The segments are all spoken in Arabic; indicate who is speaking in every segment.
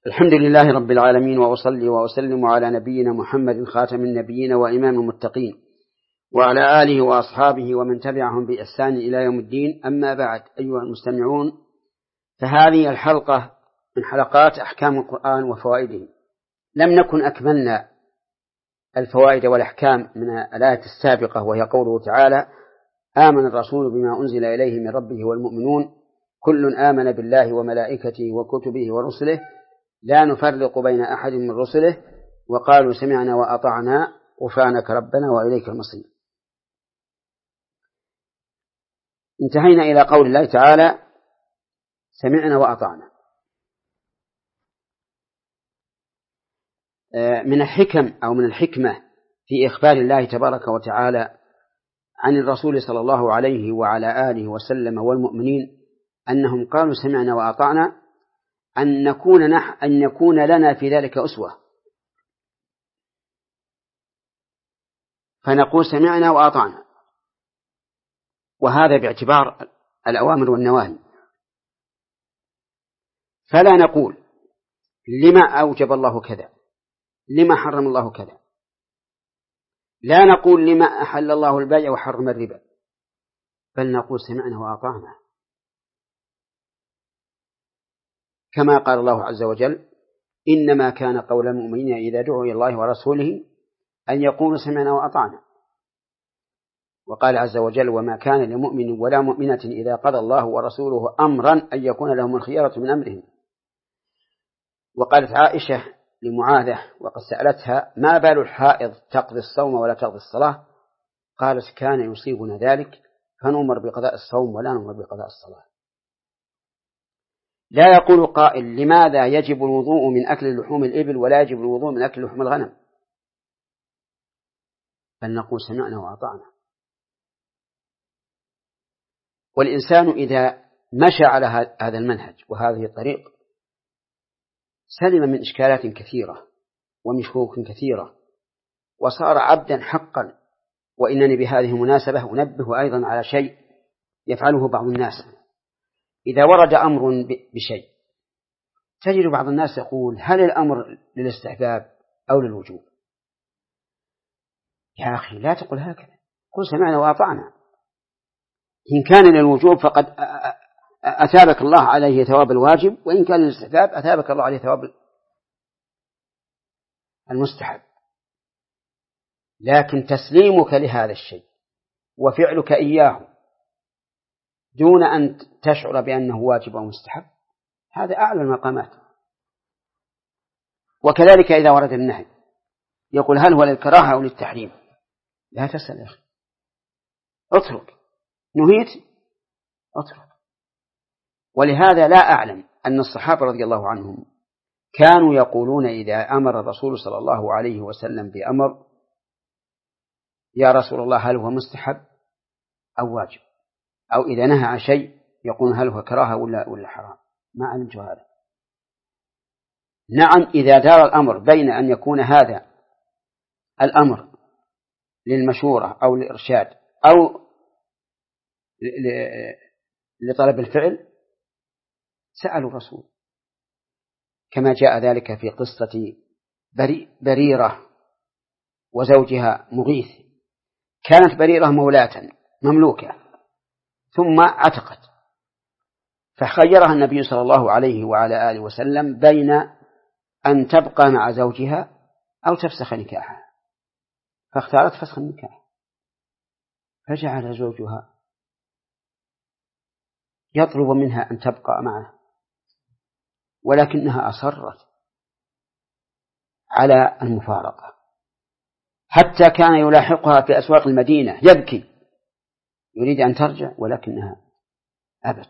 Speaker 1: الحمد لله رب العالمين، وأصلي وأسلم على نبينا محمد خاتم النبيين وإمام المتقين، وعلى آله وأصحابه ومن تبعهم بإحسان إلى يوم الدين. أما بعد، أيها المستمعون، فهذه الحلقة من حلقات أحكام القرآن وفوائده. لم نكن أكملنا الفوائد والأحكام من الآية السابقة، وهي قوله تعالى: آمن الرسول بما أنزل إليه من ربه والمؤمنون كل آمن بالله وملائكته وكتبه ورسله لا نفرق بين أحد من رسله وقالوا سمعنا وأطعنا غفرانك ربنا وإليك المصير. انتهينا إلى قول الله تعالى: سمعنا وأطعنا. من الحكم أو من الحكمة في إخبار الله تبارك وتعالى عن الرسول صلى الله عليه وعلى آله وسلم والمؤمنين أنهم قالوا سمعنا وأطعنا أن يكون لنا في ذلك أسوة، فنقول سمعنا وأطعنا، وهذا باعتبار الأوامر والنواهي. فلا نقول لما أوجب الله كذا، لما حرم الله كذا، لا نقول لما أحل الله البيع وحرم الربا، بل نقول سمعنا وأطعنا، كما قال الله عز وجل: إنما كان قول المؤمنين إذا دعوا إلى الله ورسوله أن يقولوا سمعنا وأطعنا. وقال عز وجل: وما كان لمؤمن ولا مؤمنة إذا قضى الله ورسوله أمرا أن يكون لهم الخيارة من أمرهم. وقالت عائشة لمعاذة وقد سألتها: ما بال الحائض تقضي الصوم ولا تقضي الصلاة؟ قالت: كان يصيبنا ذلك فنؤمر بقضاء الصوم ولا نؤمر بقضاء الصلاة. لا يقول قائل: لماذا يجب الوضوء من أكل لحوم الإبل ولا يجب الوضوء من أكل لحوم الغنم؟ بل نقول سمعنا وأطعنا. والإنسان إذا مشى على هذا المنهج وهذه الطريق سلم من إشكالات كثيرة ومشكوك كثيرة، وصار عبدا حقا. وإنني بهذه المناسبة أنبه أيضا على شيء يفعله بعض الناس. إذا ورد أمر بشيء تجد بعض الناس يقول: هل الأمر للاستحباب أو للوجوب؟ يا أخي لا تقل هكذا، قل سمعنا وأطعنا. إن كان للوجوب فقد أثابك الله عليه ثواب الواجب، وإن كان للاستحباب أثابك الله عليه ثواب المستحب. لكن تسليمك لهذا الشيء وفعلك إياه دون أن تشعر بأنه واجب أو مستحب، هذا أعلى المقامات. وكذلك إذا ورد النهي يقول: هل هو للكراهة أو للتحريم؟ لا تسأل يا أخي، اترك، نهيت اترك. ولهذا لا أعلم أن الصحابة رضي الله عنهم كانوا يقولون إذا أمر الرسول صلى الله عليه وسلم بأمر: يا رسول الله هل هو مستحب أو واجب؟ أو إذا نهى عن شيء يقول: هل هو كراهة ولا حرام؟ ما علمت هذا. نعم، إذا دار الأمر بين أن يكون هذا الأمر للمشورة أو للإرشاد أو لطلب الفعل سألوا الرسول، كما جاء ذلك في قصة بريرة وزوجها مغيث. كانت بريرة مولاة مملوكة ثم عتقت، فخيرها النبي صلى الله عليه وعلى آله وسلم بين أن تبقى مع زوجها أو تفسخ نكاحها، فاختارت فسخ النكاح. فجعل زوجها يطلب منها أن تبقى معه، ولكنها أصرت على المفارقة، حتى كان يلاحقها في أسواق المدينة يبكي يريد أن ترجع، ولكنها أبت.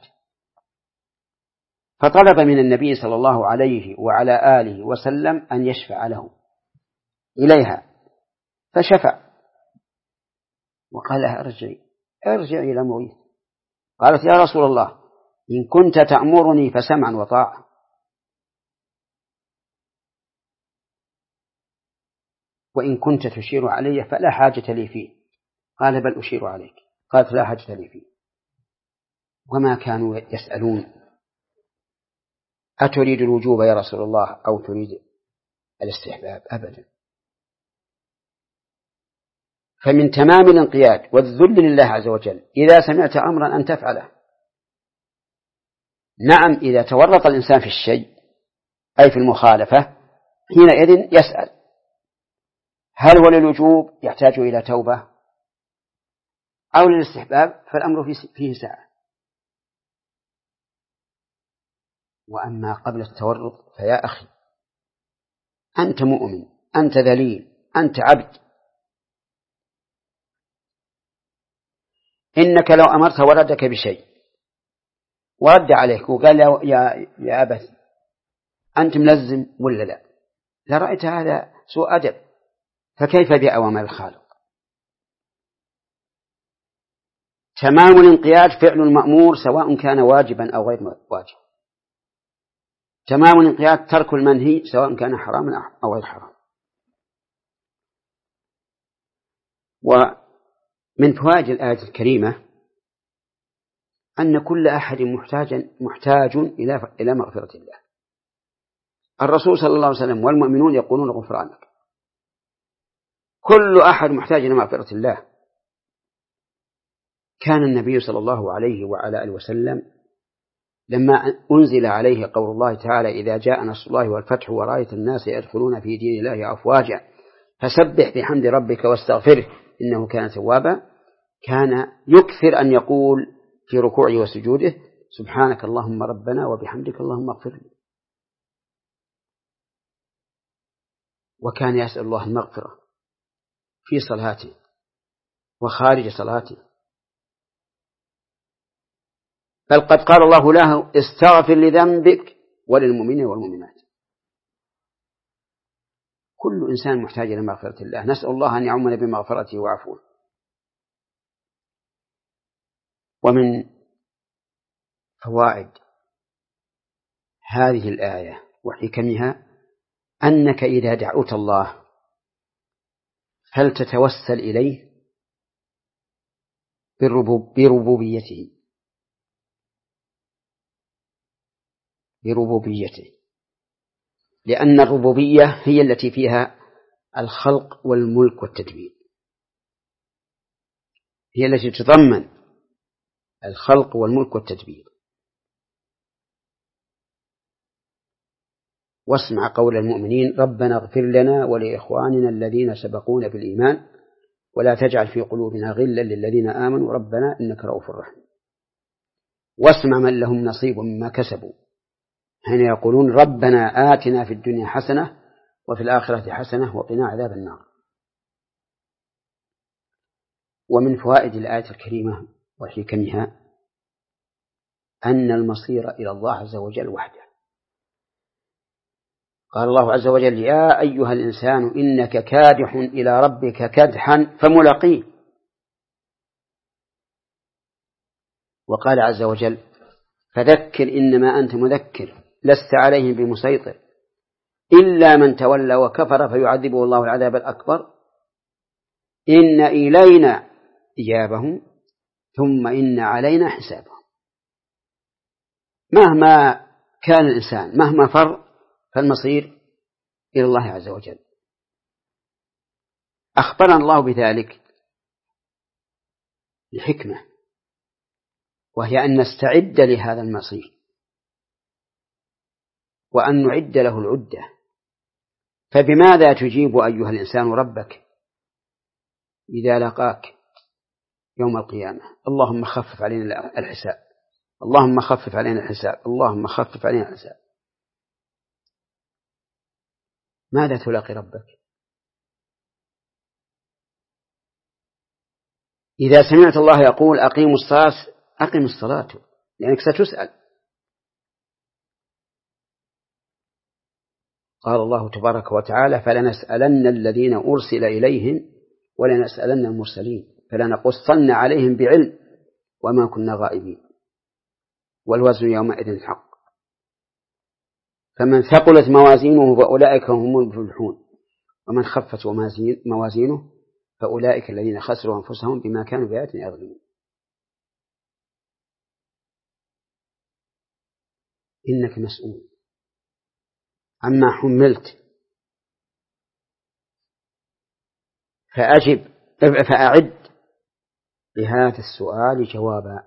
Speaker 1: فطلب من النبي صلى الله عليه وعلى آله وسلم أن يشفع له إليها، فشفع وقال لها: ارجعي إلى مغيث. قالت: يا رسول الله، إن كنت تأمرني فسمعا وطاعة، وإن كنت تشير علي فلا حاجة لي فيه. قال: بل أشير عليك. قالت: لا حاجة لي فيه. وما كانوا يسألون أتريد الوجوب يا رسول الله أو تريد الاستحباب؟ أبدا. فمن تمام الانقياد والذل لله عز وجل إذا سمعت أمرا أن تفعله. نعم، إذا تورط الإنسان في الشيء أي في المخالفة حينئذ يسأل هل هو للوجوب يحتاج إلى توبة أو للاستحباب، فالأمر فيه ساعة. وأما قبل التورط فيا أخي أنت مؤمن، أنت ذليل، أنت عبد، إنك لو أمرت ولدك بشيء ورد عليك وقال يا أبت أنت ملزم ولا لا، لرأيت هذا سوء أدب، فكيف بأوامر الخالق؟ تمام الانقياد فعل المأمور سواء كان واجبا أو غير واجب. تمام الانقياد ترك المنهي سواء كان حراما أو غير حرام. ومن فوائد الآية الكريمة أن كل أحد محتاج إلى مغفرة الله. الرسول صلى الله عليه وسلم والمؤمنون يقولون غفرانك. كل أحد محتاج إلى مغفرة الله. كان النبي صلى الله عليه وعلى آله وسلم لما أنزل عليه قول الله تعالى إذا جاء نصر الله والفتح ورأيت الناس يدخلون في دين الله أفواجا فسبح بحمد ربك واستغفره إنه كان توابا، كان يكثر أن يقول في ركوعه وسجوده سبحانك اللهم ربنا وبحمدك اللهم اغفر لي. وكان يسأل الله المغفرة في صلاته وخارج صلاته، بل قد قال الله له استغفر لذنبك وللمؤمنين والمؤمنات. كل إنسان محتاج إلى مغفرة الله، نسأل الله أن يعمنا بمغفرته وعفوه. ومن فوائد هذه الآية وحكمها أنك إذا دعوت الله فلتتوسل إليه بربوبيته، لأن الربوبية هي التي فيها الخلق والملك والتدبير، هي التي تضمن الخلق والملك والتدبير. واسمع قول المؤمنين ربنا اغفر لنا ولإخواننا الذين سبقونا بالإيمان ولا تجعل في قلوبنا غلا للذين آمنوا ربنا إنك رؤوف رحيم. واسمع من لهم نصيب مما كسبوا حين يقولون ربنا آتنا في الدنيا حسنة وفي الآخرة حسنة وقنا عذاب النار. ومن فوائد الآية الكريمة وحكمها أن المصير إلى الله عز وجل وحده. قال الله عز وجل يا أيها الإنسان إنك كادح إلى ربك كدحا فملاقيه. وقال عز وجل فذكر إنما أنت مذكر لست عليهم بمسيطر إلا من تولى وكفر فيعذبه الله العذاب الأكبر إن إلينا إيابهم ثم إن علينا حسابهم. مهما كان الإنسان مهما فر فالمصير إلى الله عز وجل. أخبرنا الله بذلك لحكمة، وهي أن نستعد لهذا المصير وأن نعد له العدة. فبماذا تجيب أيها الإنسان ربك إذا لقاك يوم القيامة؟ اللهم خفف علينا الحساب، اللهم خفف علينا الحساب، اللهم خفف علينا الحساب. ماذا تلاقي ربك؟ إذا سمعت الله يقول أقيموا الصلاة أقم الصلاة لأنك ستسأل. قال الله تبارك وتعالى فلنسألن الذين أرسل إليهم ولنسألن المرسلين فلنقصن عليهم بعلم وما كنا غائبين والوزن يومئذ الحق. فمن ثقلت موازينه فأولئك هم المفلحون ومن خفت موازينه فأولئك الذين خسروا أنفسهم بما كانوا بآياتنا يظلمون. إنك مسؤول عما حملت فأعد لهذا السؤال جوابا،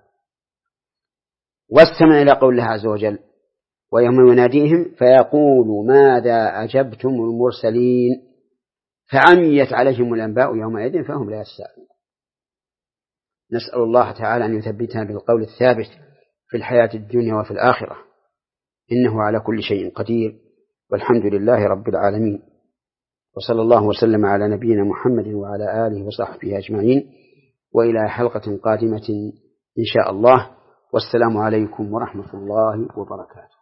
Speaker 1: واستمع إلى قول الله عز وجل: ويوم يناديهم فيقول ماذا أجبتم المرسلين فعميت عليهم الأنباء يومئذ فهم لا يستعجلون. نسأل الله تعالى أن يثبتنا بالقول الثابت في الحياة الدنيا وفي الآخرة، إنه على كل شيء قدير، والحمد لله رب العالمين. وصلى الله وسلم على نبينا محمد وعلى آله وصحبه أجمعين، وإلى حلقة قادمة إن شاء الله، والسلام عليكم ورحمة الله وبركاته.